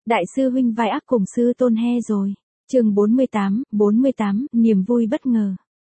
Đại sư huynh vai ác cùng sư tôn he rồi. Chương 48, niềm vui bất ngờ.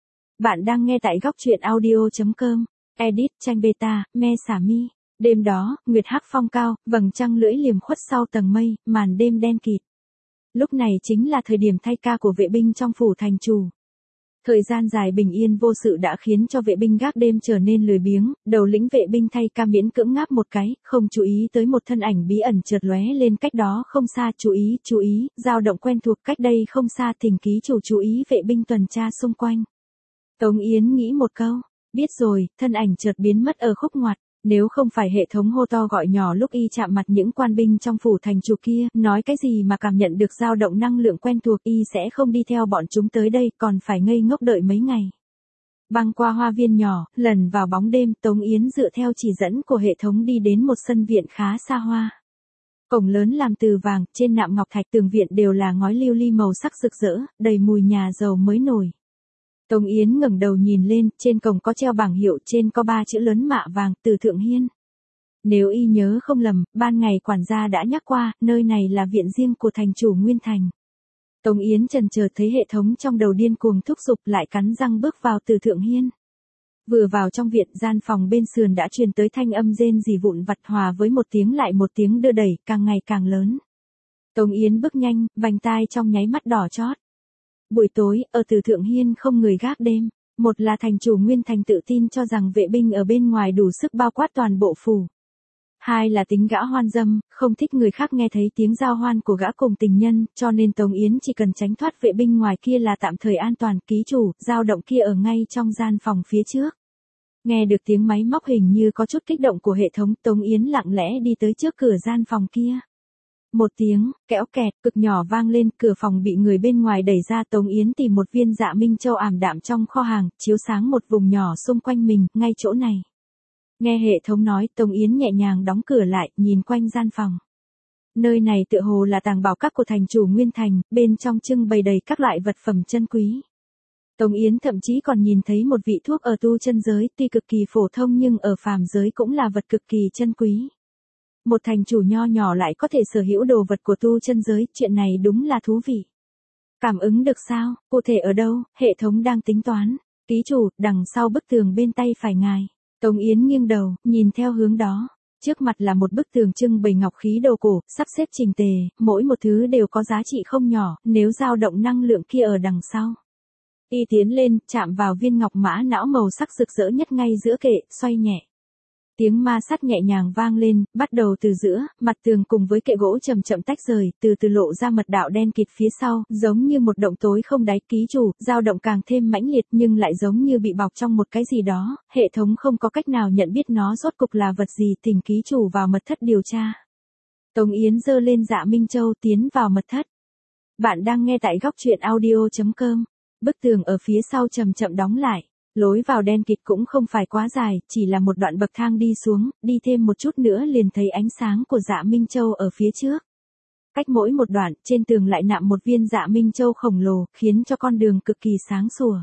Bạn đang nghe tại góc truyện audio.com. Edit tranh beta, me xả mi. Đêm đó, nguyệt hắc phong cao, vầng trăng lưỡi liềm khuất sau tầng mây, màn đêm đen kịt. Lúc này chính là thời điểm thay ca của vệ binh trong phủ thành chủ. Thời gian dài bình yên vô sự đã khiến cho vệ binh gác đêm trở nên lười biếng, đầu lĩnh vệ binh thay ca miễn cưỡng ngáp một cái, không chú ý tới một thân ảnh bí ẩn chợt lóe lên cách đó không xa, chú ý, dao động quen thuộc cách đây không xa, Thỉnh ký chủ chú ý vệ binh tuần tra xung quanh. Tống Yến nghĩ một câu, biết rồi, thân ảnh chợt biến mất ở khúc ngoặt. Nếu không phải hệ thống hô to gọi nhỏ lúc y chạm mặt những quan binh trong phủ thành chủ kia, nói cái gì mà cảm nhận được dao động năng lượng quen thuộc, y sẽ không đi theo bọn chúng tới đây, còn phải ngây ngốc đợi mấy ngày. Băng qua hoa viên nhỏ, lần vào bóng đêm, Tống Yến dựa theo chỉ dẫn của hệ thống đi đến một sân viện khá xa hoa. Cổng lớn làm từ vàng, trên nạm ngọc thạch, tường viện đều là ngói lưu ly màu sắc rực rỡ, đầy mùi nhà giàu mới nổi. Tống Yến ngẩng đầu nhìn lên, trên cổng có treo bảng hiệu, trên có 3 chữ lớn mạ vàng, Từ Thượng Hiên. Nếu y nhớ không lầm, ban ngày quản gia đã nhắc qua, nơi này là viện riêng của thành chủ Nguyên Thành. Tống Yến chần chờ thấy hệ thống trong đầu điên cuồng thúc giục, lại cắn răng bước vào Từ Thượng Hiên. Vừa vào trong viện, gian phòng bên sườn đã truyền tới thanh âm rên rỉ vụn vặt hòa với một tiếng lại một tiếng đưa đẩy, càng ngày càng lớn. Tống Yến bước nhanh, vành tai trong nháy mắt đỏ chót. Buổi tối, ở Từ Thượng Hiên không người gác đêm, một là thành chủ Nguyên Thành tự tin cho rằng vệ binh ở bên ngoài đủ sức bao quát toàn bộ phủ. Hai là tính gã hoan dâm, không thích người khác nghe thấy tiếng giao hoan của gã cùng tình nhân, cho nên Tống Yến chỉ cần tránh thoát vệ binh ngoài kia là tạm thời an toàn. Ký chủ, dao động kia ở ngay trong gian phòng phía trước. Nghe được tiếng máy móc hình như có chút kích động của hệ thống, Tống Yến lặng lẽ đi tới trước cửa gian phòng kia. Một tiếng, kẽo kẹt, cực nhỏ vang lên, cửa phòng bị người bên ngoài đẩy ra. Tống Yến tìm một viên dạ minh châu ảm đạm trong kho hàng, chiếu sáng một vùng nhỏ xung quanh mình, ngay chỗ này. Nghe hệ thống nói, Tống Yến nhẹ nhàng đóng cửa lại, nhìn quanh gian phòng. Nơi này tựa hồ là tàng bảo các của thành chủ Nguyên Thành, bên trong trưng bày đầy các loại vật phẩm chân quý. Tống Yến thậm chí còn nhìn thấy một vị thuốc ở tu chân giới, tuy cực kỳ phổ thông nhưng ở phàm giới cũng là vật cực kỳ chân quý. Một thành chủ nho nhỏ lại có thể sở hữu đồ vật của tu chân giới, chuyện này đúng là thú vị. Cảm ứng được sao, cụ thể ở đâu, hệ thống đang tính toán. Ký chủ, đằng sau bức tường bên tay phải ngài. Tống Yến nghiêng đầu, nhìn theo hướng đó. Trước mặt là một bức tường trưng bày ngọc khí đồ cổ, sắp xếp chỉnh tề, mỗi một thứ đều có giá trị không nhỏ, nếu dao động năng lượng kia ở đằng sau. Y tiến lên, chạm vào viên ngọc mã não màu sắc rực rỡ nhất ngay giữa kệ, xoay nhẹ. Tiếng ma sát nhẹ nhàng vang lên, bắt đầu từ giữa, mặt tường cùng với kệ gỗ chậm chậm tách rời, từ từ lộ ra mật đạo đen kịt phía sau, giống như một động tối không đáy. Ký chủ, dao động càng thêm mãnh liệt nhưng lại giống như bị bọc trong một cái gì đó, hệ thống không có cách nào nhận biết nó rốt cục là vật gì. Thỉnh ký chủ vào mật thất điều tra. Tống Yến giơ lên dạ minh châu, tiến vào mật thất. Bạn đang nghe tại góc truyện audio.com. Bức tường ở phía sau chậm chậm đóng lại. Lối vào đen kịt cũng không phải quá dài, chỉ là một đoạn bậc thang đi xuống, đi thêm một chút nữa liền thấy ánh sáng của dạ minh châu ở phía trước. Cách mỗi một đoạn, trên tường lại nạm một viên dạ minh châu khổng lồ, khiến cho con đường cực kỳ sáng sủa.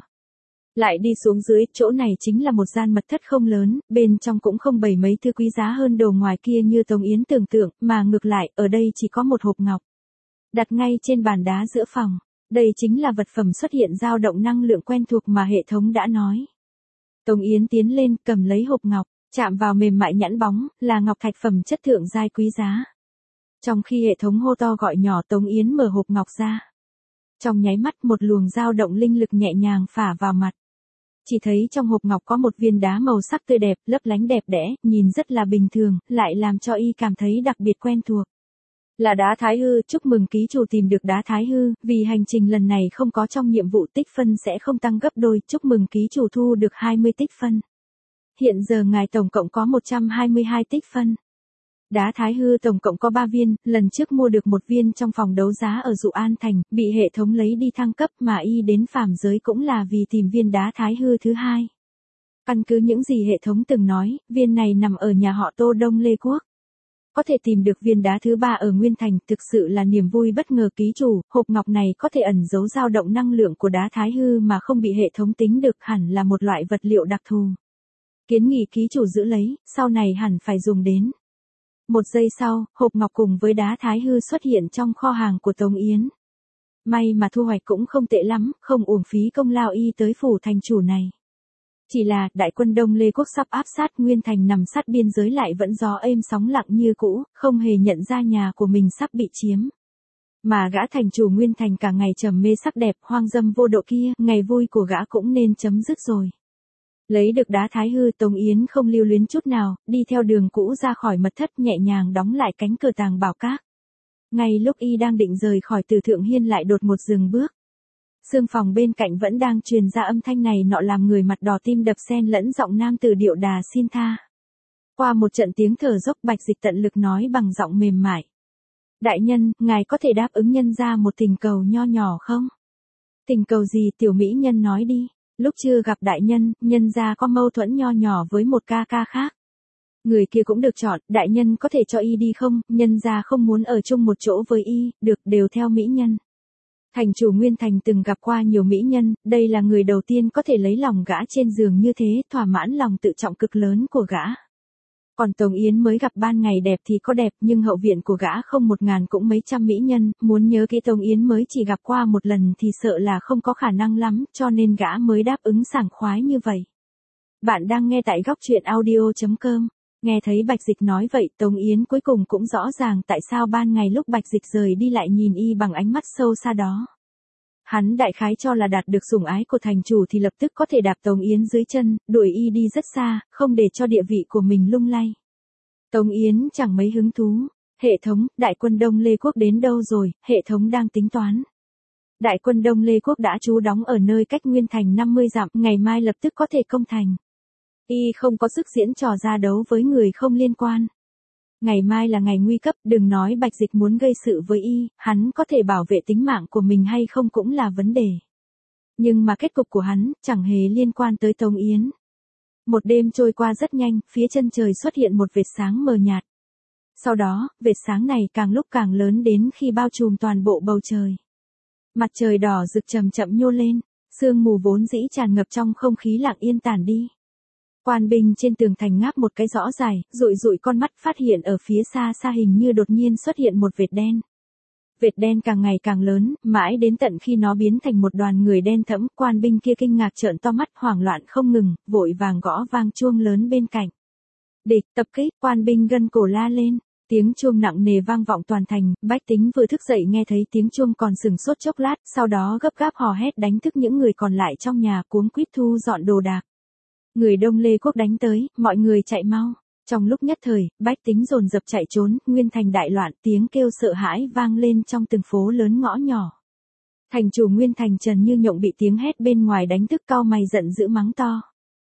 Lại đi xuống dưới, chỗ này chính là một gian mật thất không lớn, bên trong cũng không bày mấy thứ quý giá hơn đồ ngoài kia như Tống Yến tưởng tượng, mà ngược lại, ở đây chỉ có một hộp ngọc. Đặt ngay trên bàn đá giữa phòng. Đây chính là vật phẩm xuất hiện dao động năng lượng quen thuộc mà hệ thống đã nói. Tống Yến tiến lên, cầm lấy hộp ngọc, chạm vào mềm mại nhẵn bóng, là ngọc thạch phẩm chất thượng giai quý giá. Trong khi hệ thống hô to gọi nhỏ, Tống Yến mở hộp ngọc ra. Trong nháy mắt một luồng dao động linh lực nhẹ nhàng phả vào mặt. Chỉ thấy trong hộp ngọc có một viên đá màu sắc tươi đẹp, lấp lánh đẹp đẽ, nhìn rất là bình thường, lại làm cho y cảm thấy đặc biệt quen thuộc. Là đá thái hư, chúc mừng ký chủ tìm được đá thái hư, vì hành trình lần này không có trong nhiệm vụ tích phân sẽ không tăng gấp đôi, chúc mừng ký chủ thu được 20 tích phân. Hiện giờ ngài tổng cộng có 122 tích phân. Đá thái hư tổng cộng có 3 viên, lần trước mua được một viên trong phòng đấu giá ở Dụ An Thành, bị hệ thống lấy đi thăng cấp mà y đến phàm giới cũng là vì tìm viên đá thái hư thứ hai. Căn cứ những gì hệ thống từng nói, viên này nằm ở nhà họ Tô Đông Lê Quốc. Có thể tìm được viên đá thứ 3 ở Nguyên Thành, thực sự là niềm vui bất ngờ. Ký chủ, hộp ngọc này có thể ẩn giấu dao động năng lượng của đá thái hư mà không bị hệ thống tính được, hẳn là một loại vật liệu đặc thù. Kiến nghị ký chủ giữ lấy, sau này hẳn phải dùng đến. Một giây sau, hộp ngọc cùng với đá thái hư xuất hiện trong kho hàng của Tống Yến. May mà thu hoạch cũng không tệ lắm, không uổng phí công lao y tới phủ thành chủ này. Chỉ là, đại quân Đông Lê quốc sắp áp sát Nguyên Thành nằm sát biên giới lại vẫn gió êm sóng lặng như cũ, không hề nhận ra nhà của mình sắp bị chiếm. Mà gã thành chủ Nguyên Thành cả ngày trầm mê sắc đẹp hoang dâm vô độ kia, ngày vui của gã cũng nên chấm dứt rồi. Lấy được đá thái hư, Tống Yến không lưu luyến chút nào, đi theo đường cũ ra khỏi mật thất, nhẹ nhàng đóng lại cánh cửa tàng bảo các. Ngay lúc y đang định rời khỏi Từ Thượng Hiên lại đột một dừng bước. Sương phòng bên cạnh vẫn đang truyền ra âm thanh này nọ làm người mặt đỏ tim đập xen lẫn giọng nam tử điệu đà xin tha. Qua một trận tiếng thở dốc, Bạch Dịch tận lực nói bằng giọng mềm mại. Đại nhân, ngài có thể đáp ứng nhân ra một tình cầu nho nhỏ không? Tình cầu gì? Tiểu mỹ nhân nói đi. Lúc chưa gặp đại nhân, nhân ra có mâu thuẫn nho nhỏ với một ca ca khác. Người kia cũng được chọn, đại nhân có thể cho y đi không? Nhân ra không muốn ở chung một chỗ với y, được, đều theo mỹ nhân. Thành chủ Nguyên Thành từng gặp qua nhiều mỹ nhân, đây là người đầu tiên có thể lấy lòng gã trên giường như thế, thỏa mãn lòng tự trọng cực lớn của gã. Còn Tống Yến mới gặp ban ngày đẹp thì có đẹp, nhưng hậu viện của gã không 1000 cũng mấy trăm mỹ nhân, muốn nhớ kỹ Tống Yến mới chỉ gặp qua một lần thì sợ là không có khả năng lắm, cho nên gã mới đáp ứng sảng khoái như vậy. Bạn đang nghe tại góc truyện audio.com. Nghe thấy Bạch Dịch nói vậy, Tống Yến cuối cùng cũng rõ ràng tại sao ban ngày lúc Bạch Dịch rời đi lại nhìn y bằng ánh mắt sâu xa đó. Hắn đại khái cho là đạt được sủng ái của thành chủ thì lập tức có thể đạp Tống Yến dưới chân, đuổi y đi rất xa, không để cho địa vị của mình lung lay. Tống Yến chẳng mấy hứng thú. Hệ thống, đại quân Đông Lê quốc đến đâu rồi? Hệ thống đang tính toán. Đại quân Đông Lê quốc đã trú đóng ở nơi cách Nguyên Thành 50 dặm, ngày mai lập tức có thể công thành. Y không có sức diễn trò ra đấu với người không liên quan. Ngày mai là ngày nguy cấp, đừng nói Bạch Dịch muốn gây sự với y, hắn có thể bảo vệ tính mạng của mình hay không cũng là vấn đề. Nhưng mà kết cục của hắn, chẳng hề liên quan tới Tống Yến. Một đêm trôi qua rất nhanh, phía chân trời xuất hiện một vệt sáng mờ nhạt. Sau đó, vệt sáng này càng lúc càng lớn đến khi bao trùm toàn bộ bầu trời. Mặt trời đỏ rực chậm chậm nhô lên, sương mù vốn dĩ tràn ngập trong không khí lặng yên tản đi. Quan binh trên tường thành ngáp một cái rõ dài, dụi dụi con mắt phát hiện ở phía xa xa hình như đột nhiên xuất hiện một vệt đen. Vệt đen càng ngày càng lớn, mãi đến tận khi nó biến thành một đoàn người đen thẫm, quan binh kia kinh ngạc trợn to mắt hoảng loạn không ngừng, vội vàng gõ vang chuông lớn bên cạnh. Địch, tập kích, quan binh gân cổ la lên. Tiếng chuông nặng nề vang vọng toàn thành, bách tính vừa thức dậy nghe thấy tiếng chuông còn sừng sốt chốc lát, sau đó gấp gáp hò hét đánh thức những người còn lại trong nhà cuống quýt thu dọn đồ đạc. Người Đông Lê quốc đánh tới, mọi người chạy mau. Trong lúc nhất thời, bách tính dồn dập chạy trốn, Nguyên Thành đại loạn, tiếng kêu sợ hãi vang lên trong từng phố lớn ngõ nhỏ. Thành chủ Nguyên Thành Trần Như Nhộng bị tiếng hét bên ngoài đánh thức cau mày giận dữ mắng to.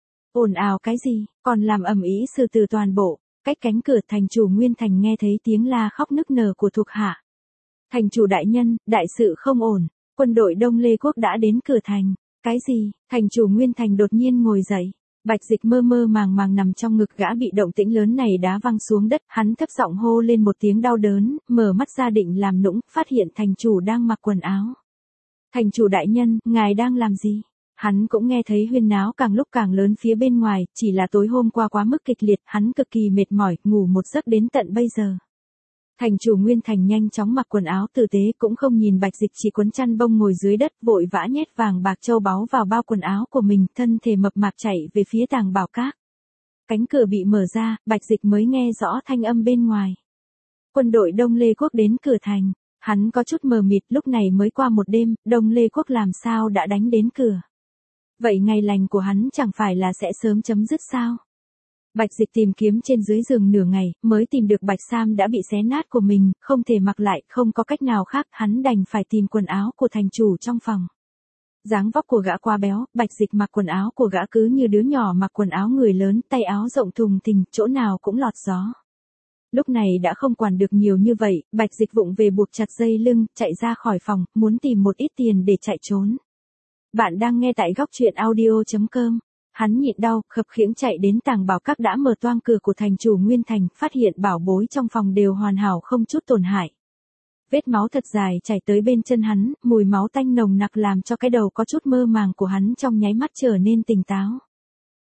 Ồn ào cái gì, còn làm ầm ĩ sư từ toàn bộ. Cách cánh cửa thành chủ Nguyên Thành nghe thấy tiếng la khóc nức nở của thuộc hạ. Thành chủ đại nhân, đại sự không ổn, quân đội Đông Lê quốc đã đến cửa thành. Cái gì? Thành chủ Nguyên Thành đột nhiên ngồi dậy. Bạch Dịch mơ mơ màng màng nằm trong ngực gã bị động tĩnh lớn này đá văng xuống đất, hắn thấp giọng hô lên một tiếng đau đớn, mở mắt ra định làm nũng, phát hiện thành chủ đang mặc quần áo. Thành chủ đại nhân, ngài đang làm gì? Hắn cũng nghe thấy huyên náo càng lúc càng lớn phía bên ngoài, chỉ là tối hôm qua quá mức kịch liệt, hắn cực kỳ mệt mỏi, ngủ một giấc đến tận bây giờ. Thành chủ Nguyên Thành nhanh chóng mặc quần áo tử tế cũng không nhìn Bạch Dịch chỉ quấn chăn bông ngồi dưới đất vội vã nhét vàng bạc châu báu vào bao quần áo của mình, thân thể mập mạp chạy về phía tàng bảo các. Cánh cửa bị mở ra, Bạch Dịch mới nghe rõ thanh âm bên ngoài. Quân đội Đông Lê quốc đến cửa thành, hắn có chút mờ mịt, lúc này mới qua một đêm, Đông Lê quốc làm sao đã đánh đến cửa. Vậy ngày lành của hắn chẳng phải là sẽ sớm chấm dứt sao? Bạch Dịch tìm kiếm trên dưới giường nửa ngày, mới tìm được bạch sam đã bị xé nát của mình, không thể mặc lại, không có cách nào khác, hắn đành phải tìm quần áo của thành chủ trong phòng. Dáng vóc của gã quá béo, Bạch Dịch mặc quần áo của gã cứ như đứa nhỏ mặc quần áo người lớn, tay áo rộng thùng thình, chỗ nào cũng lọt gió. Lúc này đã không quản được nhiều như vậy, Bạch Dịch vụng về buộc chặt dây lưng, chạy ra khỏi phòng, muốn tìm một ít tiền để chạy trốn. Bạn đang nghe tại góc truyện audio.com. Hắn nhịn đau, khập khiễng chạy đến tàng bảo các đã mở toang cửa của thành chủ Nguyên Thành, phát hiện bảo bối trong phòng đều hoàn hảo không chút tổn hại. Vết máu thật dài chảy tới bên chân hắn, mùi máu tanh nồng nặc làm cho cái đầu có chút mơ màng của hắn trong nháy mắt trở nên tỉnh táo.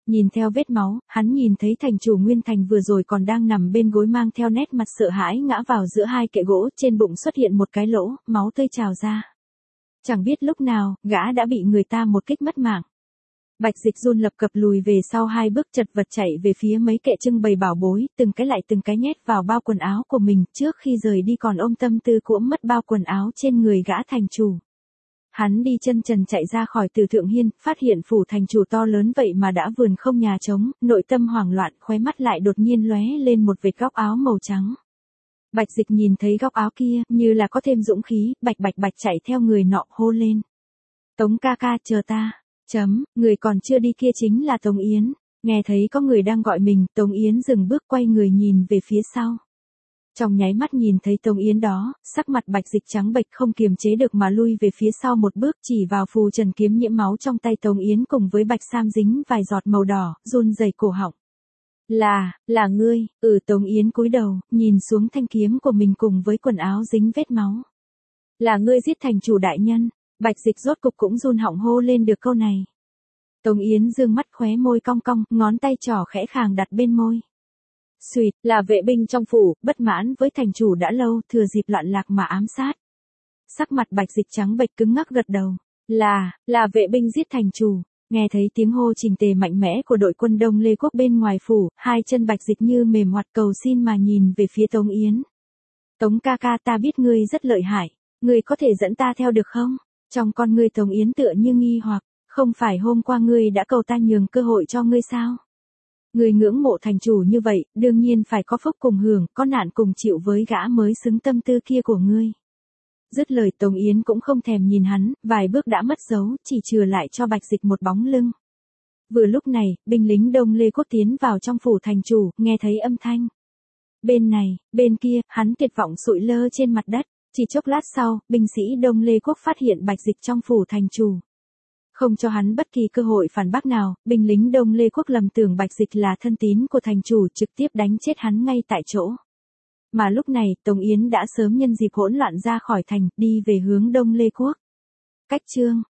Nhìn theo vết máu, hắn nhìn thấy thành chủ Nguyên Thành vừa rồi còn đang nằm bên gối mang theo nét mặt sợ hãi ngã vào giữa hai kệ gỗ, trên bụng xuất hiện một cái lỗ, máu tươi trào ra. Chẳng biết lúc nào, gã đã bị người ta một kích mất mạng. Bạch Dịch run lập cập lùi về sau 2 bước, chật vật chạy về phía mấy kệ trưng bày bảo bối, từng cái nhét vào bao quần áo của mình, trước khi rời đi còn ôm tâm tư cuỗm mất bao quần áo trên người gã thành chủ. Hắn đi chân trần chạy ra khỏi Từ Thượng Hiên, phát hiện phủ thành chủ to lớn vậy mà đã vườn không nhà trống, nội tâm hoảng loạn, khóe mắt lại đột nhiên lóe lên một vệt góc áo màu trắng. Bạch Dịch nhìn thấy góc áo kia, như là có thêm dũng khí, bạch chạy theo người nọ hô lên. Tống ca ca chờ ta. Người còn chưa đi kia chính là Tống Yến. Nghe thấy có người đang gọi mình, Tống Yến dừng bước quay người nhìn về phía sau. Trong nháy mắt nhìn thấy Tống Yến đó, sắc mặt Bạch Dịch trắng bệch không kiềm chế được mà lui về phía sau một bước, chỉ vào phù trần kiếm nhiễm máu trong tay Tống Yến cùng với bạch sam dính vài giọt màu đỏ, run rẩy cổ họng. Là ngươi. Tống Yến cúi đầu, nhìn xuống thanh kiếm của mình cùng với quần áo dính vết máu. Là ngươi giết thành chủ đại nhân. Bạch Dịch rốt cục cũng run họng hô lên được câu này. Tống Yến dương mắt khóe môi cong cong, ngón tay trỏ khẽ khàng đặt bên môi. Xuyệt, là vệ binh trong phủ, bất mãn với thành chủ đã lâu, thừa dịp loạn lạc mà ám sát. Sắc mặt Bạch Dịch trắng bệch cứng ngắc gật đầu. Là vệ binh giết thành chủ. Nghe thấy tiếng hô trình tề mạnh mẽ của đội quân Đông Lê Quốc bên ngoài phủ, hai chân Bạch Dịch như mềm hoạt cầu xin mà nhìn về phía Tống Yến. Tống ca ca, ta biết ngươi rất lợi hại, ngươi có thể dẫn ta theo được không? Trong con ngươi Tống Yến tựa như nghi hoặc, không phải hôm qua ngươi đã cầu ta nhường cơ hội cho ngươi sao? Ngươi ngưỡng mộ thành chủ như vậy, đương nhiên phải có phúc cùng hưởng, có nạn cùng chịu với gã mới xứng tâm tư kia của ngươi. Dứt lời Tống Yến cũng không thèm nhìn hắn, vài bước đã mất dấu, chỉ chừa lại cho Bạch Dịch một bóng lưng. Vừa lúc này, binh lính Đông Lê Quốc tiến vào trong phủ thành chủ, nghe thấy âm thanh. Bên này, bên kia, hắn tuyệt vọng sụi lơ trên mặt đất. Chỉ chốc lát sau, binh sĩ Đông Lê Quốc phát hiện Bạch Dịch trong phủ thành chủ. Không cho hắn bất kỳ cơ hội phản bác nào, binh lính Đông Lê Quốc lầm tưởng Bạch Dịch là thân tín của thành chủ, trực tiếp đánh chết hắn ngay tại chỗ. Mà lúc này, Tống Yến đã sớm nhân dịp hỗn loạn ra khỏi thành, đi về hướng Đông Lê Quốc. Cách chương